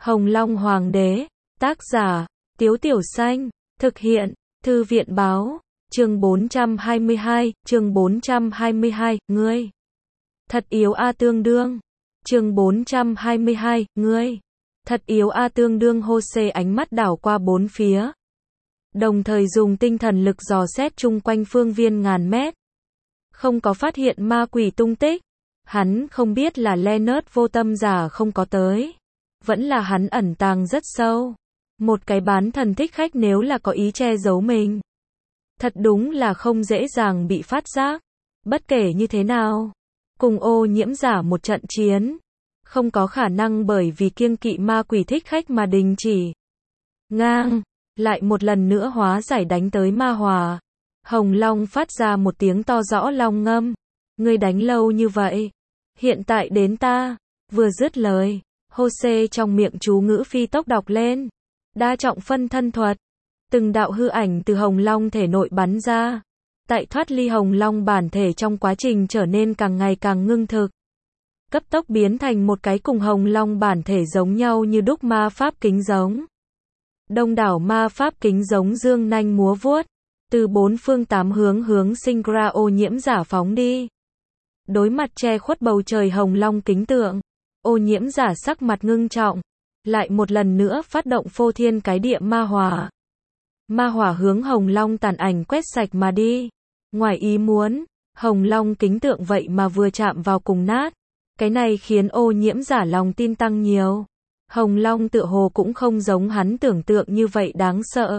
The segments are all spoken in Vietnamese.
Hồng Long Hoàng đế, tác giả, Tiếu Tiểu Xanh, thực hiện, Thư viện báo, chương 422, ngươi. Thật yếu a tương đương. Chương 422, ngươi. Thật yếu a tương đương. Jose ánh mắt đảo qua bốn phía. Đồng thời dùng tinh thần lực dò xét chung quanh phương viên ngàn mét. Không có phát hiện ma quỷ tung tích. Hắn không biết là Leonard vô tâm giả không có tới. Vẫn là hắn ẩn tàng rất sâu. Một cái bán thần thích khách nếu là có ý che giấu mình. Thật đúng là không dễ dàng bị phát giác. Bất kể như thế nào. Cùng ô nhiễm giả một trận chiến. Không có khả năng bởi vì kiêng kỵ ma quỷ thích khách mà đình chỉ. Ngang. Lại một lần nữa hóa giải đánh tới ma hòa. Hồng Long phát ra một tiếng to rõ long ngâm. Ngươi đánh lâu như vậy. Hiện tại đến ta. Vừa dứt lời. Jose trong miệng chú ngữ phi tốc đọc lên. Đa trọng phân thân thuật. Từng đạo hư ảnh từ Hồng Long thể nội bắn ra. Tại thoát ly Hồng Long bản thể trong quá trình trở nên càng ngày càng ngưng thực. Cấp tốc biến thành một cái cùng Hồng Long bản thể giống nhau như đúc ma pháp kính giống. Đông đảo ma pháp kính giống dương nanh múa vuốt. Từ bốn phương tám hướng Singra ô nhiễm giả phóng đi. Đối mặt che khuất bầu trời Hồng Long kính tượng. Ô nhiễm giả sắc mặt ngưng trọng. Lại một lần nữa phát động phô thiên cái địa ma hỏa. Ma hỏa hướng Hồng Long tàn ảnh quét sạch mà đi. Ngoài ý muốn, Hồng Long kính tượng vậy mà vừa chạm vào cùng nát. Cái này khiến ô nhiễm giả lòng tin tăng nhiều. Hồng Long tựa hồ cũng không giống hắn tưởng tượng như vậy đáng sợ.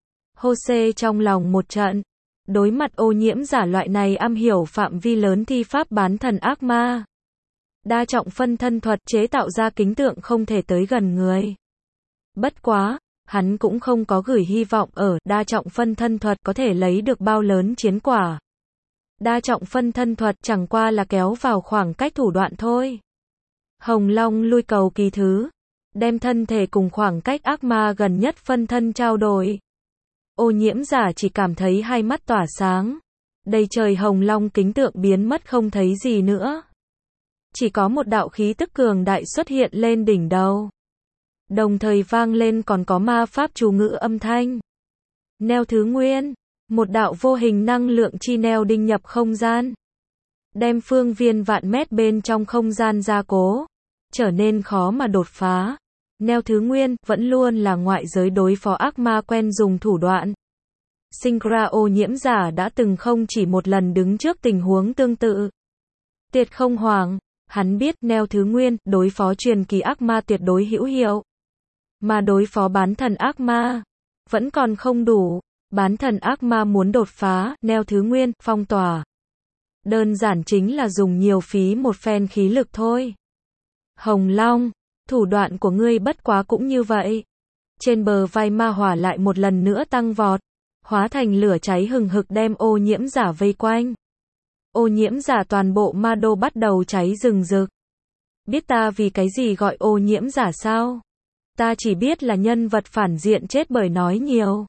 Jose trong lòng một trận. Đối mặt ô nhiễm giả loại này am hiểu phạm vi lớn thi pháp bán thần ác ma. Đa trọng phân thân thuật chế tạo ra kính tượng không thể tới gần người. Bất quá, hắn cũng không có gửi hy vọng ở đa trọng phân thân thuật có thể lấy được bao lớn chiến quả. Đa trọng phân thân thuật chẳng qua là kéo vào khoảng cách thủ đoạn thôi. Hồng Long lui cầu kỳ thứ. Đem thân thể cùng khoảng cách ác ma gần nhất phân thân trao đổi. Ô nhiễm giả chỉ cảm thấy hai mắt tỏa sáng. Đầy trời Hồng Long kính tượng biến mất không thấy gì nữa. Chỉ có một đạo khí tức cường đại xuất hiện lên đỉnh đầu. Đồng thời vang lên còn có ma pháp chú ngữ âm thanh. Neo thứ nguyên. Một đạo vô hình năng lượng chi neo đinh nhập không gian. Đem phương viên vạn mét bên trong không gian gia cố. Trở nên khó mà đột phá. Neo thứ nguyên vẫn luôn là ngoại giới đối phó ác ma quen dùng thủ đoạn. Singra ô nhiễm giả đã từng không chỉ một lần đứng trước tình huống tương tự. Tuyệt không hoảng. Hắn biết neo thứ nguyên đối phó truyền kỳ ác ma tuyệt đối hữu hiệu. Mà đối phó bán thần ác ma vẫn còn không đủ. Bán thần ác ma muốn đột phá neo thứ nguyên phong tỏa. Đơn giản chính là dùng nhiều phí một phen khí lực thôi. Hồng Long, thủ đoạn của ngươi bất quá cũng như vậy. Trên bờ vai ma hỏa lại một lần nữa tăng vọt. Hóa thành lửa cháy hừng hực đem ô nhiễm giả vây quanh. Ô nhiễm giả toàn bộ ma đô bắt đầu cháy rừng rực. Biết ta vì cái gì gọi ô nhiễm giả sao? Ta chỉ biết là nhân vật phản diện chết bởi nói nhiều.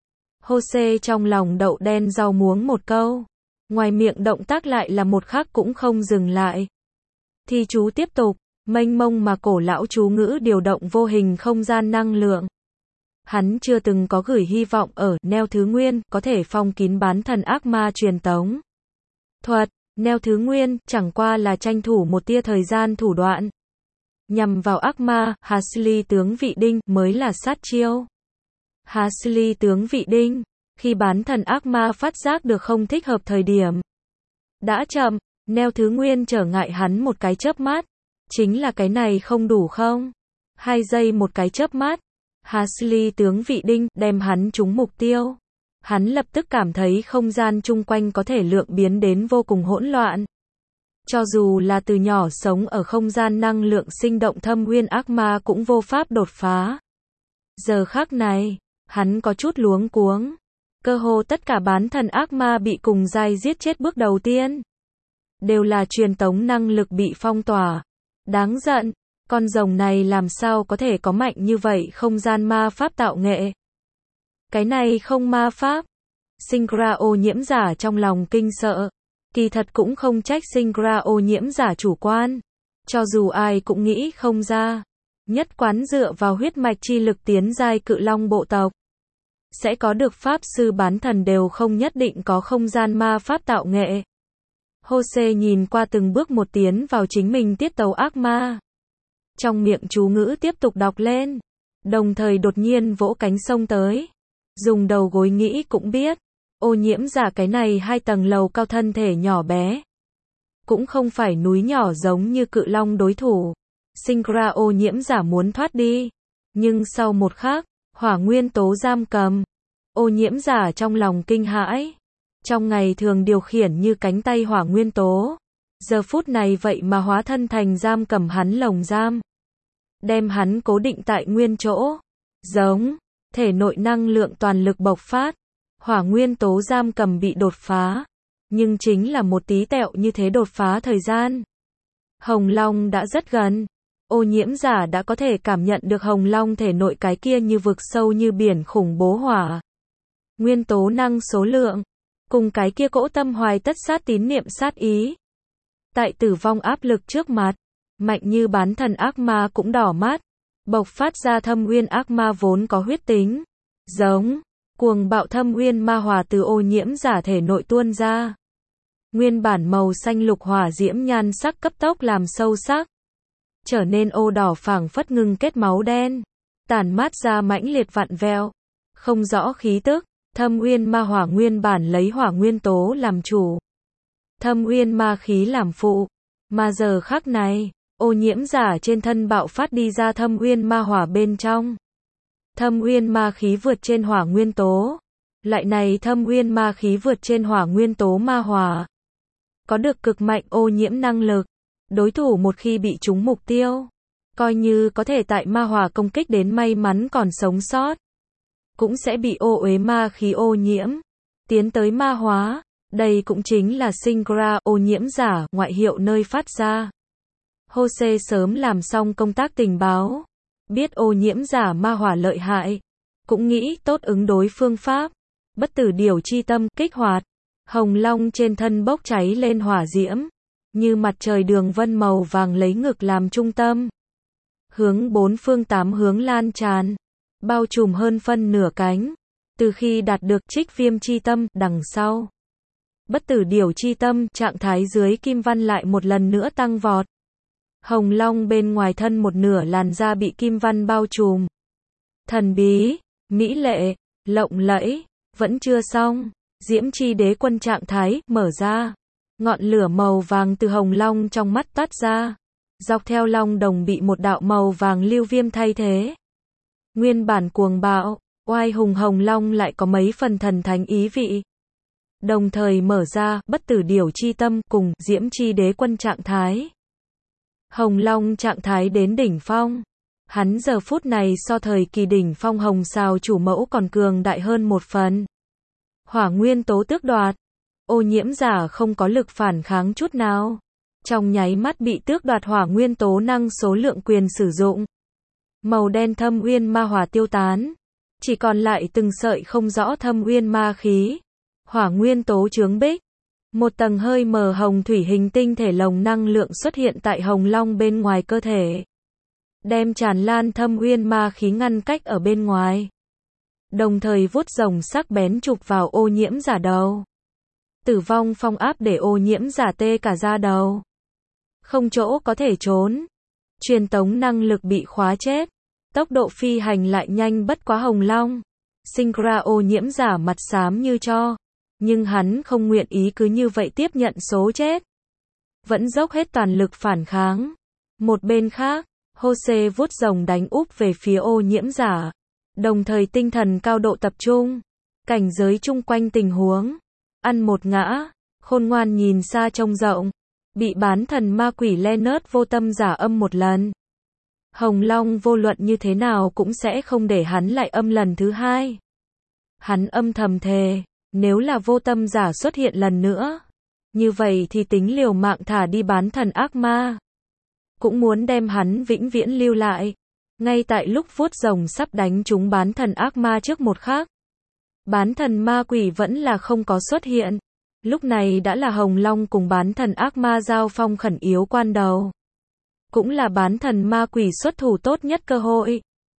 Jose trong lòng đậu đen rau muống một câu. Ngoài miệng động tác lại là một khắc cũng không dừng lại. Thì chú tiếp tục, mênh mông mà cổ lão chú ngữ điều động vô hình không gian năng lượng. Hắn chưa từng có gửi hy vọng ở neo thứ nguyên có thể phong kín bán thần ác ma truyền tống. Thuật, neo thứ nguyên chẳng qua là tranh thủ một tia thời gian thủ đoạn. Nhằm vào ác ma, Hasli tướng vị đinh mới là sát chiêu. Hasli tướng vị đinh, khi bán thần ác ma phát giác được không thích hợp thời điểm. Đã chậm, neo thứ nguyên trở ngại hắn một cái chớp mắt. Chính là cái này không đủ không? 2 giây một cái chớp mắt. Hasli tướng vị đinh đem hắn trúng mục tiêu. Hắn lập tức cảm thấy không gian chung quanh có thể lượng biến đến vô cùng hỗn loạn. Cho dù là từ nhỏ sống ở không gian năng lượng sinh động thâm uyên ác ma cũng vô pháp đột phá. Giờ khắc này, hắn có chút luống cuống. Cơ hồ tất cả bán thần ác ma bị cùng giai giết chết bước đầu tiên. Đều là truyền tống năng lực bị phong tỏa. Đáng giận, con rồng này làm sao có thể có mạnh như vậy không gian ma pháp tạo nghệ. Cái này không ma pháp. Singra ô nhiễm giả trong lòng kinh sợ. Kỳ thật cũng không trách Singra ô nhiễm giả chủ quan. Cho dù ai cũng nghĩ không ra. Nhất quán dựa vào huyết mạch chi lực tiến giai cự long bộ tộc. Sẽ có được pháp sư bán thần đều không nhất định có không gian ma pháp tạo nghệ. Jose nhìn qua từng bước một tiến vào chính mình tiết tấu ác ma. Trong miệng chú ngữ tiếp tục đọc lên. Đồng thời đột nhiên vỗ cánh xông tới. Dùng đầu gối nghĩ cũng biết. Ô nhiễm giả cái này 2 tầng lầu cao thân thể nhỏ bé. Cũng không phải núi nhỏ giống như cự long đối thủ. Sinh ra ô nhiễm giả muốn thoát đi. Nhưng sau một khắc, hỏa nguyên tố giam cầm. Ô nhiễm giả trong lòng kinh hãi. Trong ngày thường điều khiển như cánh tay hỏa nguyên tố. Giờ phút này vậy mà hóa thân thành giam cầm hắn lồng giam. Đem hắn cố định tại nguyên chỗ. Giống, thể nội năng lượng toàn lực bộc phát. Hỏa nguyên tố giam cầm bị đột phá. Nhưng chính là một tí tẹo như thế đột phá thời gian. Hồng Long đã rất gần. Ô nhiễm giả đã có thể cảm nhận được Hồng Long thể nội cái kia như vực sâu như biển khủng bố hỏa. Nguyên tố năng số lượng. Cùng cái kia cỗ tâm hoài tất sát tín niệm sát ý. Tại tử vong áp lực trước mặt. Mạnh như bán thần ác ma cũng đỏ mắt. Bộc phát ra thâm uyên ác ma vốn có huyết tính. Giống. Cuồng bạo thâm uyên ma hỏa từ ô nhiễm giả thể nội tuôn ra. Nguyên bản màu xanh lục hỏa diễm nhan sắc cấp tốc làm sâu sắc. Trở nên ô đỏ phảng phất ngưng kết máu đen. Tản mát ra mãnh liệt vặn vẹo. Không rõ khí tức. Thâm uyên ma hỏa nguyên bản lấy hỏa nguyên tố làm chủ. Thâm uyên ma khí làm phụ. Mà giờ khắc này, ô nhiễm giả trên thân bạo phát đi ra thâm uyên ma hỏa bên trong. Thâm uyên ma khí vượt trên hỏa nguyên tố. Lại này thâm uyên ma khí vượt trên hỏa nguyên tố ma hỏa. Có được cực mạnh ô nhiễm năng lực. Đối thủ một khi bị trúng mục tiêu, coi như có thể tại ma hỏa công kích đến may mắn còn sống sót, cũng sẽ bị ô uế ma khí ô nhiễm, tiến tới ma hóa. Đây cũng chính là sinh ra ô nhiễm giả ngoại hiệu nơi phát ra. Jose sớm làm xong công tác tình báo, biết ô nhiễm giả ma hỏa lợi hại, cũng nghĩ tốt ứng đối phương pháp. Bất tử điều chi tâm kích hoạt, Hồng Long trên thân bốc cháy lên hỏa diễm, như mặt trời đường vân màu vàng lấy ngực làm trung tâm, hướng 4 phương 8 hướng lan tràn, bao trùm hơn phân nửa cánh. Từ khi đạt được trích viêm chi tâm, đằng sau bất tử điều chi tâm, trạng thái dưới kim văn lại một lần nữa tăng vọt. Hồng Long bên ngoài thân một nửa làn da bị kim văn bao trùm. Thần bí, mỹ lệ, lộng lẫy, vẫn chưa xong. Diễm chi đế quân trạng thái, mở ra. Ngọn lửa màu vàng từ Hồng Long trong mắt toát ra. Dọc theo long đồng bị một đạo màu vàng lưu viêm thay thế. Nguyên bản cuồng bạo, oai hùng Hồng Long lại có mấy phần thần thánh ý vị. Đồng thời mở ra, bất tử điều chi tâm, cùng, diễm chi đế quân trạng thái. Hồng Long trạng thái đến đỉnh phong. Hắn giờ phút này so thời kỳ đỉnh phong hồng sao chủ mẫu còn cường đại hơn một phần. Hỏa nguyên tố tước đoạt. Ô nhiễm giả không có lực phản kháng chút nào. Trong nháy mắt bị tước đoạt hỏa nguyên tố năng số lượng quyền sử dụng. Màu đen thâm uyên ma hỏa tiêu tán. Chỉ còn lại từng sợi không rõ thâm uyên ma khí. Hỏa nguyên tố chướng bích. Một tầng hơi mờ hồng thủy hình tinh thể lồng năng lượng xuất hiện tại Hồng Long bên ngoài cơ thể. Đem tràn lan thâm uyên ma khí ngăn cách ở bên ngoài. Đồng thời vuốt rồng sắc bén chụp vào ô nhiễm giả đầu. Tử vong phong áp để ô nhiễm giả tê cả da đầu. Không chỗ có thể trốn. Truyền tống năng lực bị khóa chết. Tốc độ phi hành lại nhanh bất quá Hồng Long. Sinh ra ô nhiễm giả mặt xám như tro. Nhưng hắn không nguyện ý cứ như vậy tiếp nhận số chết. Vẫn dốc hết toàn lực phản kháng. Một bên khác, Jose vuốt rồng đánh úp về phía ô nhiễm giả. Đồng thời tinh thần cao độ tập trung. Cảnh giới chung quanh tình huống. Ăn một ngã. Khôn ngoan nhìn xa trông rộng. Bị bán thần ma quỷ Leonard vô tâm giả âm một lần. Hồng Long vô luận như thế nào cũng sẽ không để hắn lại âm lần thứ hai. Hắn âm thầm thề. Nếu là vô tâm giả xuất hiện lần nữa, như vậy thì tính liều mạng thả đi bán thần ác ma. Cũng muốn đem hắn vĩnh viễn lưu lại. Ngay tại lúc vuốt rồng sắp đánh trúng bán thần ác ma trước một khắc. Bán thần ma quỷ vẫn là không có xuất hiện. Lúc này đã là Hồng Long cùng bán thần ác ma giao phong khẩn yếu quan đầu. cũng là bán thần ma quỷ xuất thủ tốt nhất cơ hội.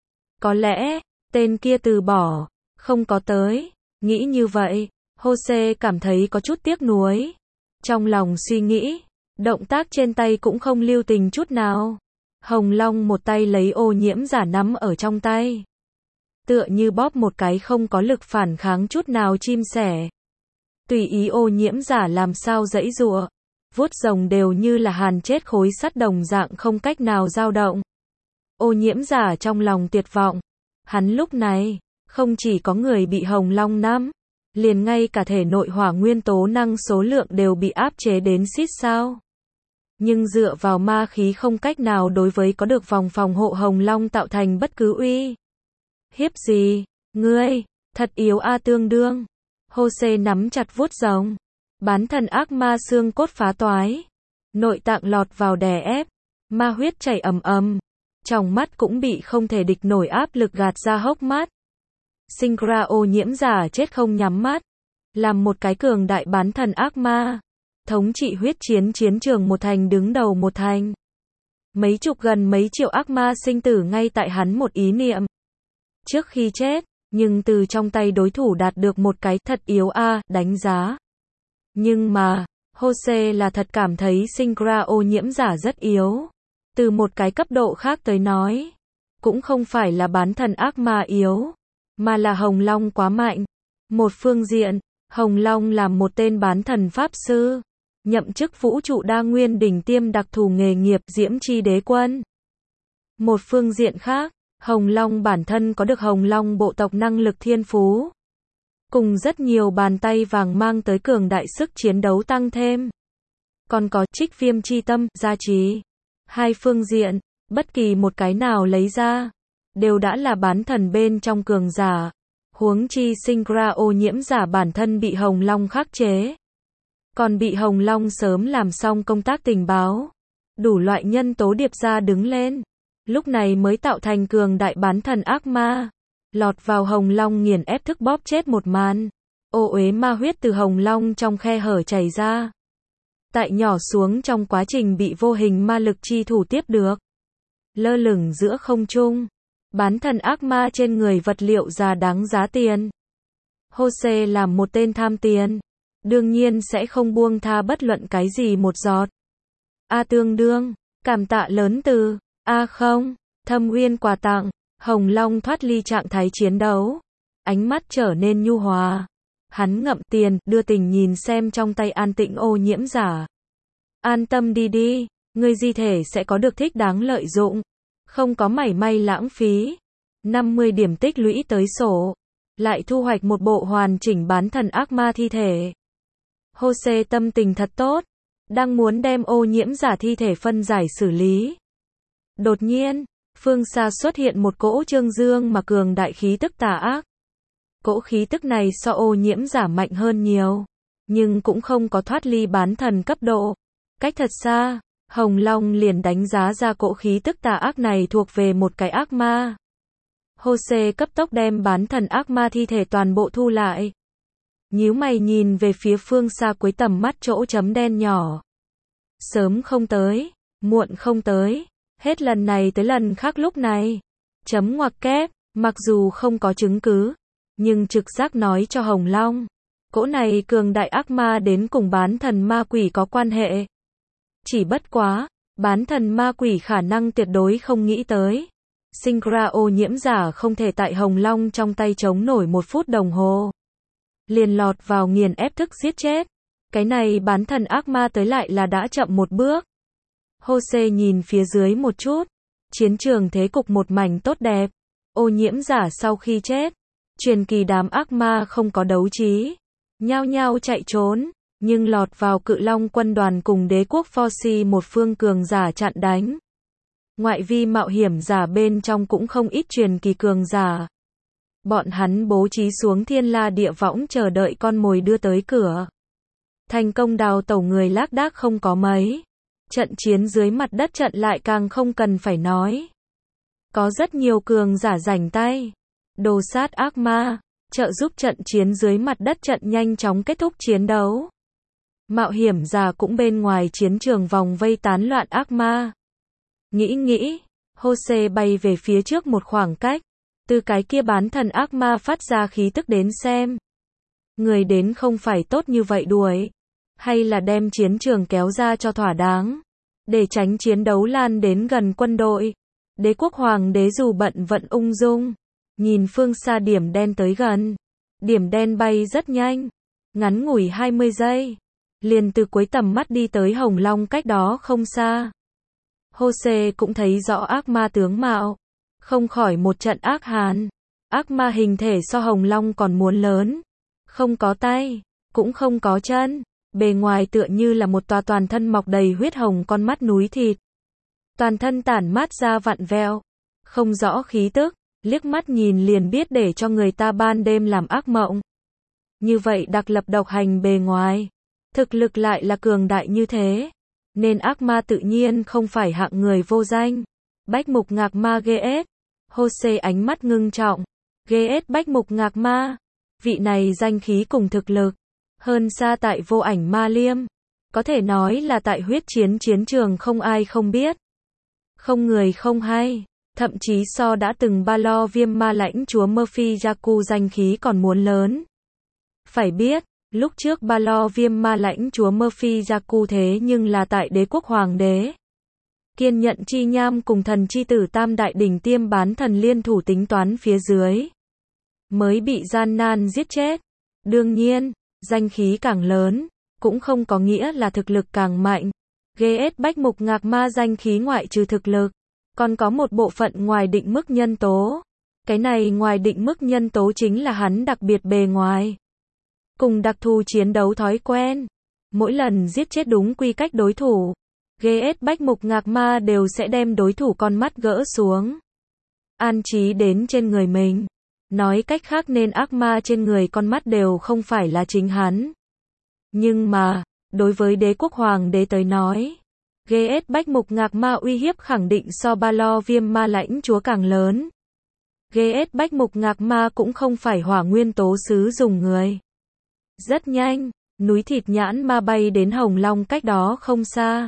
Có lẽ, tên kia từ bỏ, không có tới, nghĩ như vậy, Jose cảm thấy có chút tiếc nuối. Trong lòng suy nghĩ, động tác trên tay cũng không lưu tình chút nào. Hồng Long một tay lấy ô nhiễm giả nắm ở trong tay. Tựa như bóp một cái không có lực phản kháng chút nào chim sẻ. Tùy ý ô nhiễm giả làm sao giãy giụa, vuốt rồng đều như là hàn chết khối sắt đồng dạng không cách nào dao động. Ô nhiễm giả trong lòng tuyệt vọng. Hắn lúc này, không chỉ có người bị Hồng Long nắm, liền ngay cả thể nội hỏa nguyên tố năng số lượng đều bị áp chế đến xít sao. Nhưng dựa vào ma khí không cách nào đối với có được vòng phòng hộ Hồng Long tạo thành bất cứ uy hiếp gì. Ngươi, thật yếu a tương đương. Jose nắm chặt vuốt rồng. Bán thần ác ma xương cốt phá toái. Nội tạng lọt vào đè ép. Ma huyết chảy ầm ầm. Trong mắt cũng bị không thể địch nổi áp lực gạt ra hốc mắt. Singra ô nhiễm giả chết không nhắm mắt. Làm một cái cường đại bán thần ác ma. Thống trị huyết chiến chiến trường một thành đứng đầu một thành. Mấy chục gần mấy triệu ác ma sinh tử ngay tại hắn một ý niệm. Trước khi chết, nhưng từ trong tay đối thủ đạt được một cái thật yếu đánh giá. Nhưng mà, Jose là thật cảm thấy Singra ô nhiễm giả rất yếu. Từ một cái cấp độ khác tới nói, cũng không phải là bán thần ác ma yếu, mà là Hồng Long quá mạnh. Một phương diện, Hồng Long là một tên bán thần pháp sư, nhậm chức vũ trụ đa nguyên đỉnh tiêm đặc thù nghề nghiệp Diễm Chi Đế Quân. Một phương diện khác, Hồng Long bản thân có được Hồng Long bộ tộc năng lực thiên phú, cùng rất nhiều bàn tay vàng mang tới cường đại sức chiến đấu tăng thêm. Còn có Trích Viêm chi tâm, gia trì. Hai phương diện, bất kỳ một cái nào lấy ra, đều đã là bán thần bên trong cường giả. Huống chi Singra ô nhiễm giả bản thân bị Hồng Long khắc chế. Còn bị Hồng Long sớm làm xong công tác tình báo. Đủ loại nhân tố điệp ra đứng lên. Lúc này mới tạo thành cường đại bán thần ác ma. Lọt vào Hồng Long nghiền ép thức bóp chết một màn. Ô uế ma huyết từ Hồng Long trong khe hở chảy ra. Tại nhỏ xuống trong quá trình bị vô hình ma lực chi thủ tiếp được. Lơ lửng giữa không trung. Bán thần ác ma trên người vật liệu già đáng giá tiền. Jose làm một tên tham tiền. Đương nhiên sẽ không buông tha bất luận cái gì một giọt. Tương đương. Cảm tạ lớn từ. Không. Thâm uyên quà tặng. Hồng Long thoát ly trạng thái chiến đấu. Ánh mắt trở nên nhu hòa. Hắn ngậm tiền, đưa tình nhìn xem trong tay an tĩnh ô nhiễm giả. An tâm đi, ngươi di thể sẽ có được thích đáng lợi dụng. Không có mảy may lãng phí. 50 điểm tích lũy tới sổ. Lại thu hoạch một bộ hoàn chỉnh bán thần ác ma thi thể. Jose tâm tình thật tốt. Đang muốn đem ô nhiễm giả thi thể phân giải xử lý. Đột nhiên, phương xa xuất hiện một cỗ trương dương mà cường đại khí tức tà ác. Cỗ khí tức này so ô nhiễm giả mạnh hơn nhiều, nhưng cũng không có thoát ly bán thần cấp độ. Cách thật xa, Hồng Long liền đánh giá ra cỗ khí tức tà ác này thuộc về một cái ác ma. Jose cấp tốc đem bán thần ác ma thi thể toàn bộ thu lại. Nhíu mày nhìn về phía phương xa cuối tầm mắt chỗ chấm đen nhỏ. Sớm không tới, muộn không tới, hết lần này tới lần khác lúc này. Chấm ngoặc kép, mặc dù không có chứng cứ, nhưng trực giác nói cho Hồng Long, cỗ này cường đại ác ma đến cùng bán thần ma quỷ có quan hệ. Chỉ bất quá, bán thần ma quỷ khả năng tuyệt đối không nghĩ tới. Singra ô nhiễm giả không thể tại Hồng Long trong tay chống nổi 1 phút đồng hồ. Liền lọt vào nghiền ép thức giết chết. Cái này bán thần ác ma tới lại là đã chậm một bước. Jose nhìn phía dưới một chút. Chiến trường thế cục một mảnh tốt đẹp. Ô nhiễm giả sau khi chết. Truyền kỳ đám ác ma không có đấu trí. Nhao nhao chạy trốn. Nhưng lọt vào cự long quân đoàn cùng đế quốc Forci một phương cường giả chặn đánh. Ngoại vi mạo hiểm giả bên trong cũng không ít truyền kỳ cường giả. Bọn hắn bố trí xuống thiên la địa võng chờ đợi con mồi đưa tới cửa. Thành công đào tẩu người lác đác không có mấy. Trận chiến dưới mặt đất trận lại càng không cần phải nói. Có rất nhiều cường giả rảnh tay. Đồ sát ác ma, trợ giúp trận chiến dưới mặt đất trận nhanh chóng kết thúc chiến đấu. Mạo hiểm giả cũng bên ngoài chiến trường vòng vây tán loạn ác ma. Nghĩ, Jose bay về phía trước một khoảng cách. Từ cái kia bán thần ác ma phát ra khí tức đến xem. Người đến không phải tốt như vậy đuổi. Hay là đem chiến trường kéo ra cho thỏa đáng. Để tránh chiến đấu lan đến gần quân đội. Đế quốc hoàng đế dù bận vận ung dung. Nhìn phương xa điểm đen tới gần. Điểm đen bay rất nhanh. Ngắn ngủi 20 giây. Liền từ cuối tầm mắt đi tới Hồng Long cách đó không xa. Jose cũng thấy rõ ác ma tướng mạo. Không khỏi một trận ác hàn. Ác ma hình thể so Hồng Long còn muốn lớn. Không có tay, cũng không có chân. Bề ngoài tựa như là một tòa toàn thân mọc đầy huyết hồng con mắt núi thịt. Toàn thân tản mát ra vặn vẹo. Không rõ khí tức, liếc mắt nhìn liền biết để cho người ta ban đêm làm ác mộng. Như vậy đặc lập độc hành bề ngoài. Thực lực lại là cường đại như thế. Nên ác ma tự nhiên không phải hạng người vô danh. Bách mục ngạc ma GS. Jose ánh mắt ngưng trọng. GS bách mục ngạc ma. Vị này danh khí cùng thực lực. Hơn xa tại vô ảnh ma liêm. Có thể nói là tại huyết chiến chiến trường không ai không biết. Không người không hay. Thậm chí so đã từng ba lo viêm ma lãnh chúa Murphy Yaku danh khí còn muốn lớn. Phải biết, lúc trước ba lo viêm ma lãnh chúa Murphy Yaku thế nhưng là tại đế quốc hoàng đế. Kiên nhận chi nham cùng thần chi tử tam đại đỉnh tiêm bán thần liên thủ tính toán phía dưới. Mới bị gian nan giết chết. Đương nhiên, danh khí càng lớn, cũng không có nghĩa là thực lực càng mạnh. GS bách mục ngạc ma danh khí ngoại trừ thực lực. Còn có một bộ phận ngoài định mức nhân tố. Cái này ngoài định mức nhân tố chính là hắn đặc biệt bề ngoài. Cùng đặc thù chiến đấu thói quen. Mỗi lần giết chết đúng quy cách đối thủ. GS bách mục ngạc ma đều sẽ đem đối thủ con mắt gỡ xuống. An trí đến trên người mình. Nói cách khác nên ác ma trên người con mắt đều không phải là chính hắn. Nhưng mà, đối với đế quốc hoàng đế tới nói, GS bách mục ngạc ma uy hiếp khẳng định so ba lo viêm ma lãnh chúa càng lớn. GS bách mục ngạc ma cũng không phải hỏa nguyên tố sứ dùng người. Rất nhanh, núi thịt nhãn ma bay đến Hồng Long cách đó không xa.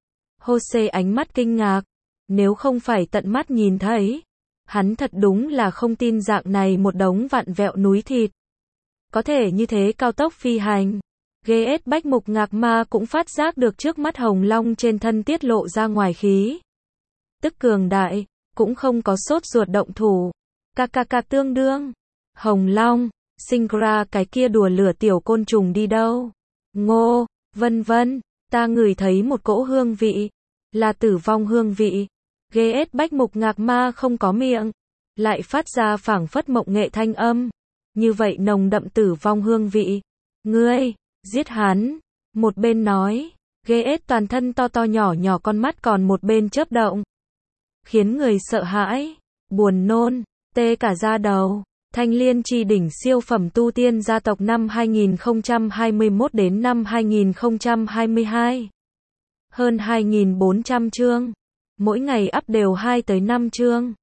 Jose ánh mắt kinh ngạc. Nếu không phải tận mắt nhìn thấy, hắn thật đúng là không tin dạng này một đống vặn vẹo núi thịt. Có thể như thế cao tốc phi hành. GS bách mục ngạc ma cũng phát giác được trước mắt Hồng Long trên thân tiết lộ ra ngoài khí. Tức cường đại, cũng không có sốt ruột động thủ. Cạc tương đương. Hồng Long, sinh ra cái kia đùa lửa tiểu côn trùng đi đâu? Ngô, vân vân, ta ngửi thấy một cỗ hương vị. Là tử vong hương vị. GS bách mục ngạc ma không có miệng. Lại phát ra phảng phất mộng nghệ thanh âm. Như vậy nồng đậm tử vong hương vị. Ngươi, giết hắn. Một bên nói. GS toàn thân to to nhỏ nhỏ con mắt còn một bên chớp động. Khiến người sợ hãi. Buồn nôn. Tê cả da đầu. Thanh Liên Chi đỉnh siêu phẩm tu tiên gia tộc năm 2021 đến năm 2022. Hơn 2.400 chương. Mỗi ngày up đều 2 tới 5 chương.